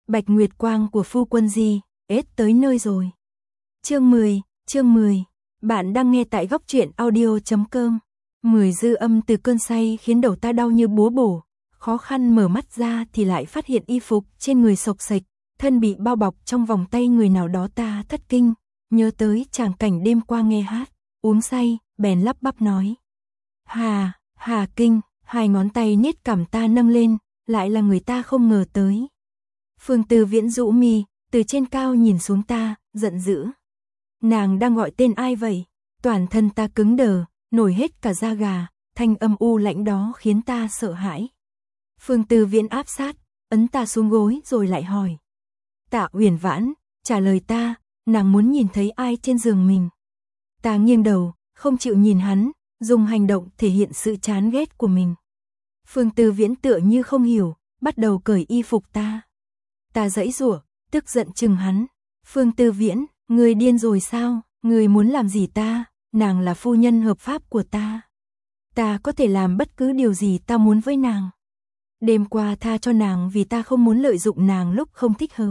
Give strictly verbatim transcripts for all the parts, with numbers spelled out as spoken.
Bạch Nguyệt Quang của phu quân gì, ết tới nơi rồi. Chương mười, chương mười. Bạn đang nghe tại góc truyện audio chấm com. Mười dư âm từ cơn say khiến đầu ta đau như búa bổ, khó khăn mở mắt ra thì lại phát hiện y phục trên người xộc xệch, thân bị bao bọc trong vòng tay người nào đó. Ta thất kinh, nhớ tới tràng cảnh đêm qua nghe hát, uống say, bèn lắp bắp nói. Hà, Hà Kinh, hai ngón tay niết cằm ta nâng lên, lại là người ta không ngờ tới. Phương Tư Viễn rũ mi, từ trên cao nhìn xuống ta, giận dữ. Nàng đang gọi tên ai vậy? Toàn thân ta cứng đờ, nổi hết cả da gà, thanh âm u lãnh đó khiến ta sợ hãi. Phương Tư Viễn áp sát, ấn ta xuống gối rồi lại hỏi. Tạ Uyển Vãn, trả lời ta, nàng muốn nhìn thấy ai trên giường mình. Ta nghiêng đầu, không chịu nhìn hắn, dùng hành động thể hiện sự chán ghét của mình. Phương Tư Viễn tựa như không hiểu, bắt đầu cởi y phục ta. Ta giãy giụa, tức giận chừng hắn. Phương Tư Viễn, ngươi điên rồi sao? Ngươi muốn làm gì ta? Nàng là phu nhân hợp pháp của ta. Ta có thể làm bất cứ điều gì ta muốn với nàng. Đêm qua tha cho nàng vì ta không muốn lợi dụng nàng lúc không thích hợp.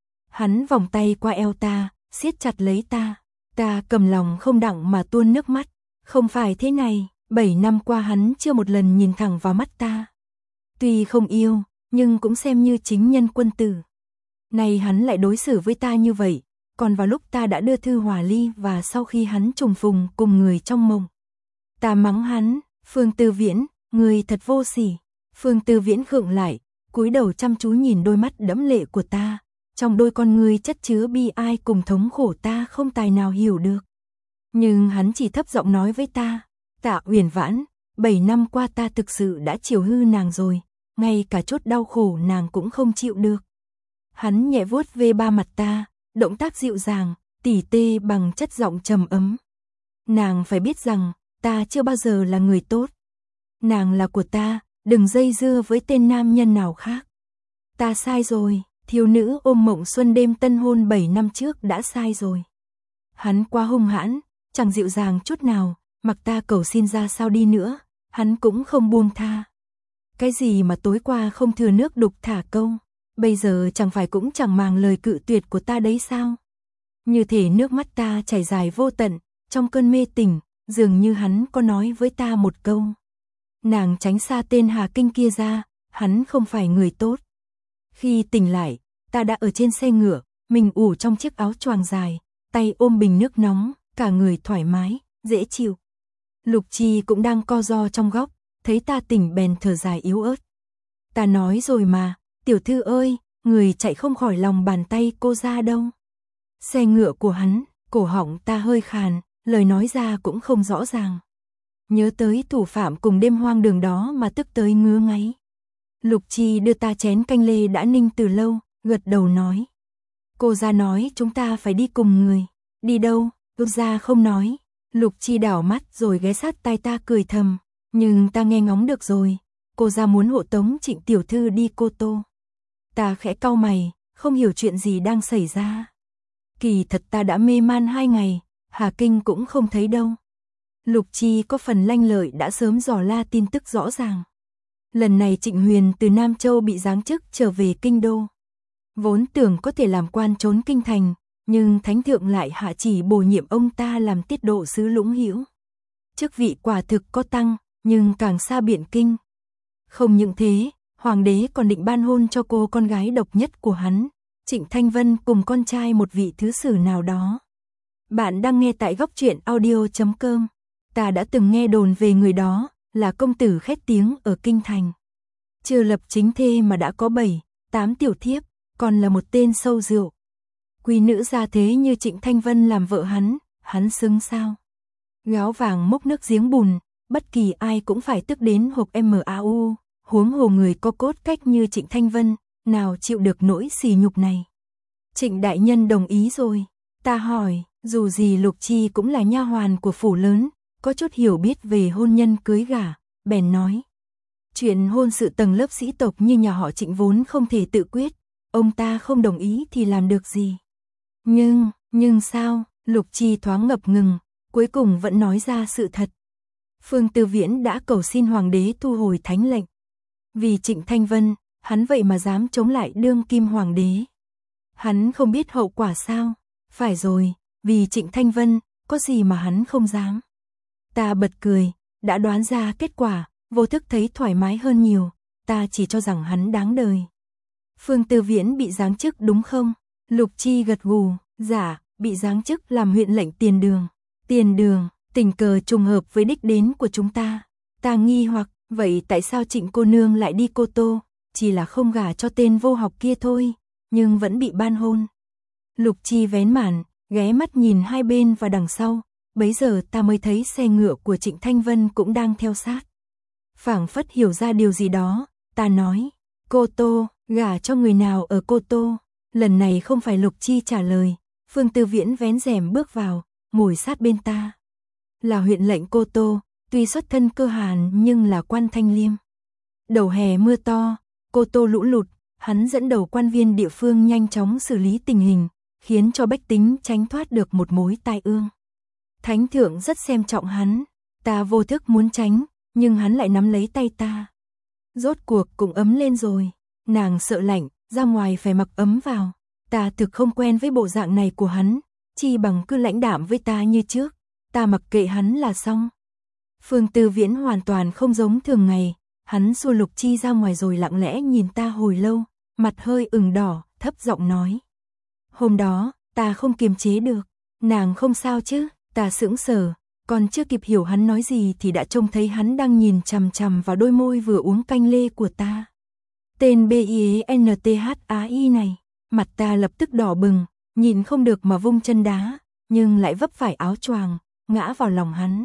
Hắn vòng tay qua eo ta, siết chặt lấy ta. Ta cầm lòng không đặng mà tuôn nước mắt. Không phải thế này, bảy năm qua hắn chưa một lần nhìn thẳng vào mắt ta. Tuy không yêu, nhưng cũng xem như chính nhân quân tử. Nay hắn lại đối xử với ta như vậy, còn vào lúc ta đã đưa thư hòa ly và sau khi hắn trùng phùng cùng người trong mộng. Ta mắng hắn, Phương Tư Viễn, người thật vô sỉ. Phương Tư Viễn khựng lại, cúi đầu chăm chú nhìn đôi mắt đẫm lệ của ta, trong đôi con ngươi chất chứa bi ai cùng thống khổ ta không tài nào hiểu được. Nhưng hắn chỉ thấp giọng nói với ta, Tạ Uyển Vãn, bảy năm qua ta thực sự đã chiều hư nàng rồi, ngay cả chút đau khổ nàng cũng không chịu được. Hắn nhẹ vuốt ve ba mặt ta, động tác dịu dàng, tỉ tê bằng chất giọng trầm ấm. Nàng phải biết rằng, ta chưa bao giờ là người tốt. Nàng là của ta, đừng dây dưa với tên nam nhân nào khác. Ta sai rồi, thiếu nữ ôm mộng xuân đêm tân hôn bảy năm trước đã sai rồi. Hắn quá hung hãn, chẳng dịu dàng chút nào, mặc ta cầu xin ra sao đi nữa, hắn cũng không buông tha. Cái gì mà tối qua không thừa nước đục thả câu, bây giờ chẳng phải cũng chẳng màng lời cự tuyệt của ta đấy sao? Như thể nước mắt ta chảy dài vô tận, trong cơn mê tỉnh, dường như hắn có nói với ta một câu. Nàng tránh xa tên Hà Kinh kia ra, hắn không phải người tốt. Khi tỉnh lại, ta đã ở trên xe ngựa, mình ủ trong chiếc áo choàng dài, tay ôm bình nước nóng, cả người thoải mái, dễ chịu. Lục Chi cũng đang co ro trong góc, thấy ta tỉnh bèn thở dài yếu ớt. Ta nói rồi mà, tiểu thư ơi, người chạy không khỏi lòng bàn tay cô ra đâu. Xe ngựa của hắn, cổ họng ta hơi khàn, lời nói ra cũng không rõ ràng. Nhớ tới thủ phạm cùng đêm hoang đường đó mà tức tới ngứa ngáy. Lục Chi đưa ta chén canh lê đã ninh từ lâu, gật đầu nói. Cô ra nói chúng ta phải đi cùng người. Đi đâu? Cô ra không nói. Lục Chi đảo mắt rồi ghé sát tai ta cười thầm. Nhưng ta nghe ngóng được rồi. Cô ra muốn hộ tống Trịnh tiểu thư đi Cô Tô. Ta khẽ cau mày, không hiểu chuyện gì đang xảy ra. Kỳ thật ta đã mê man hai ngày, Hà Kinh cũng không thấy đâu. Lục Chi có phần lanh lợi đã sớm dò la tin tức rõ ràng. Lần này Trịnh Huyền từ Nam Châu bị giáng chức trở về kinh đô. Vốn tưởng có thể làm quan trốn kinh thành, nhưng thánh thượng lại hạ chỉ bổ nhiệm ông ta làm tiết độ sứ Lũng Hữu. Chức vị quả thực có tăng, nhưng càng xa Biện Kinh. Không những thế, hoàng đế còn định ban hôn cho cô con gái độc nhất của hắn, Trịnh Thanh Vân cùng con trai một vị thứ sử nào đó. Bạn đang nghe tại góc truyện audio chấm com. Ta đã từng nghe đồn về người đó, là công tử khét tiếng ở kinh thành. Chưa lập chính thê mà đã có bảy, tám tiểu thiếp, còn là một tên sâu rượu. Quý nữ gia thế như Trịnh Thanh Vân làm vợ hắn, hắn xứng sao? Gáo vàng múc nước giếng bùn, bất kỳ ai cũng phải tức đến hộp mau, huống hồ người có cốt cách như Trịnh Thanh Vân, nào chịu được nỗi sỉ nhục này. Trịnh đại nhân đồng ý rồi. Ta hỏi, dù gì Lục Chi cũng là nha hoàn của phủ lớn, có chút hiểu biết về hôn nhân cưới gả, bèn nói. Chuyện hôn sự tầng lớp sĩ tộc như nhà họ Trịnh vốn không thể tự quyết, ông ta không đồng ý thì làm được gì. Nhưng, nhưng sao, Lục Chi thoáng ngập ngừng, cuối cùng vẫn nói ra sự thật. Phương Tư Viễn đã cầu xin hoàng đế thu hồi thánh lệnh. Vì Trịnh Thanh Vân, hắn vậy mà dám chống lại đương kim hoàng đế. Hắn không biết hậu quả sao? Phải rồi, vì Trịnh Thanh Vân, có gì mà hắn không dám. Ta bật cười, đã đoán ra kết quả, vô thức thấy thoải mái hơn nhiều, ta chỉ cho rằng hắn đáng đời. Phương Tư Viễn bị giáng chức đúng không? Lục Chi gật gù, dạ, bị giáng chức làm huyện lệnh Tiền Đường. Tiền Đường, tình cờ trùng hợp với đích đến của chúng ta. Ta nghi hoặc, vậy tại sao Trịnh cô nương lại đi Cô Tô? Chỉ là không gả cho tên vô học kia thôi, nhưng vẫn bị ban hôn. Lục Chi vén màn, ghé mắt nhìn hai bên và đằng sau, bấy giờ ta mới thấy xe ngựa của Trịnh Thanh Vân cũng đang theo sát. Phảng phất hiểu ra điều gì đó, ta nói, Cô Tô, gả cho người nào ở Cô Tô? Lần này không phải Lục Chi trả lời, Phương Tư Viễn vén rèm bước vào, ngồi sát bên ta. Là huyện lệnh Cô Tô, tuy xuất thân cơ hàn nhưng là quan thanh liêm. Đầu hè mưa to, Cô Tô lũ lụt, hắn dẫn đầu quan viên địa phương nhanh chóng xử lý tình hình, khiến cho bách tính tránh thoát được một mối tai ương. Thánh thượng rất xem trọng hắn, ta vô thức muốn tránh, nhưng hắn lại nắm lấy tay ta. Rốt cuộc cũng ấm lên rồi, nàng sợ lạnh, ra ngoài phải mặc ấm vào. Ta thực không quen với bộ dạng này của hắn, chi bằng cứ lãnh đạm với ta như trước, ta mặc kệ hắn là xong. Phương Tư Viễn hoàn toàn không giống thường ngày, hắn xua Lục Chi ra ngoài rồi lặng lẽ nhìn ta hồi lâu, mặt hơi ửng đỏ, thấp giọng nói. Hôm đó, ta không kiềm chế được, nàng không sao chứ? Ta sững sờ, còn chưa kịp hiểu hắn nói gì thì đã trông thấy hắn đang nhìn chằm chằm vào đôi môi vừa uống canh lê của ta. Tên B I N T H A I này, mặt ta lập tức đỏ bừng, nhìn không được mà vung chân đá, nhưng lại vấp phải áo choàng, ngã vào lòng hắn.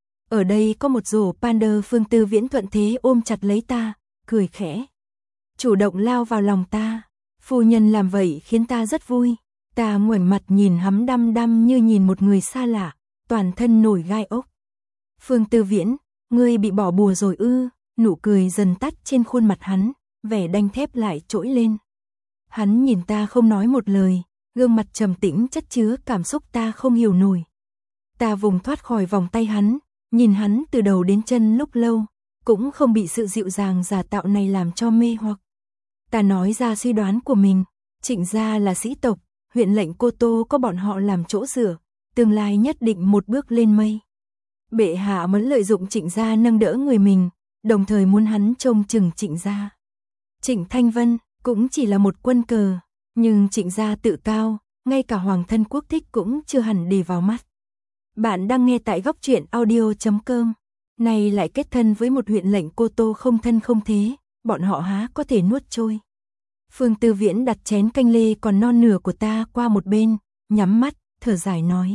Ở đây có một rổ panda. Phương Tư Viễn thuận thế ôm chặt lấy ta, cười khẽ. Chủ động lao vào lòng ta, phu nhân làm vậy khiến ta rất vui. Ta ngoảnh mặt nhìn hắn đăm đăm như nhìn một người xa lạ, toàn thân nổi gai ốc. Phương Tư Viễn, ngươi bị bỏ bùa rồi ư? Nụ cười dần tắt trên khuôn mặt hắn, vẻ đanh thép lại trỗi lên. Hắn nhìn ta không nói một lời, gương mặt trầm tĩnh chất chứa cảm xúc ta không hiểu nổi. Ta vùng thoát khỏi vòng tay hắn, nhìn hắn từ đầu đến chân lúc lâu, cũng không bị sự dịu dàng giả tạo này làm cho mê hoặc. Ta nói ra suy đoán của mình, Trịnh gia là sĩ tộc, huyện lệnh Cô Tô có bọn họ làm chỗ dựa, tương lai nhất định một bước lên mây. Bệ hạ muốn lợi dụng Trịnh gia nâng đỡ người mình, đồng thời muốn hắn trông chừng Trịnh gia. Trịnh Thanh Vân cũng chỉ là một quân cờ, nhưng Trịnh gia tự cao, ngay cả hoàng thân quốc thích cũng chưa hẳn để vào mắt. Bạn đang nghe tại góc truyện audio chấm com. Này lại kết thân với một huyện lệnh Cô Tô không thân không thế, bọn họ há có thể nuốt trôi. Phương Tư Viễn đặt chén canh lê còn non nửa của ta qua một bên, nhắm mắt, thở dài nói.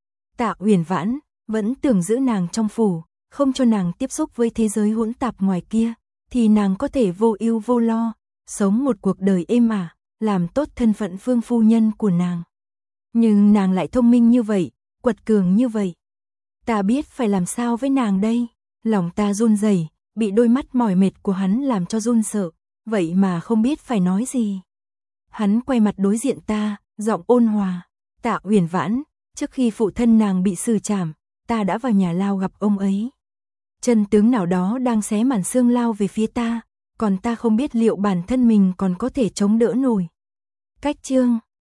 Tạ Uyển Vãn, vẫn tưởng giữ nàng trong phủ, không cho nàng tiếp xúc với thế giới hỗn tạp ngoài kia, thì nàng có thể vô ưu vô lo, sống một cuộc đời êm ả, làm tốt thân phận phương phu nhân của nàng. Nhưng nàng lại thông minh như vậy, quật cường như vậy. Ta biết phải làm sao với nàng đây, lòng ta run rẩy, bị đôi mắt mỏi mệt của hắn làm cho run sợ, vậy mà không biết phải nói gì. Hắn quay mặt đối diện ta, giọng ôn hòa, Tạ Uyển Vãn, trước khi phụ thân nàng bị xử trảm, ta đã vào nhà lao gặp ông ấy. Chân tướng nào đó đang xé màn xương lao về phía ta, còn ta không biết liệu bản thân mình còn có thể chống đỡ nổi. Cách chương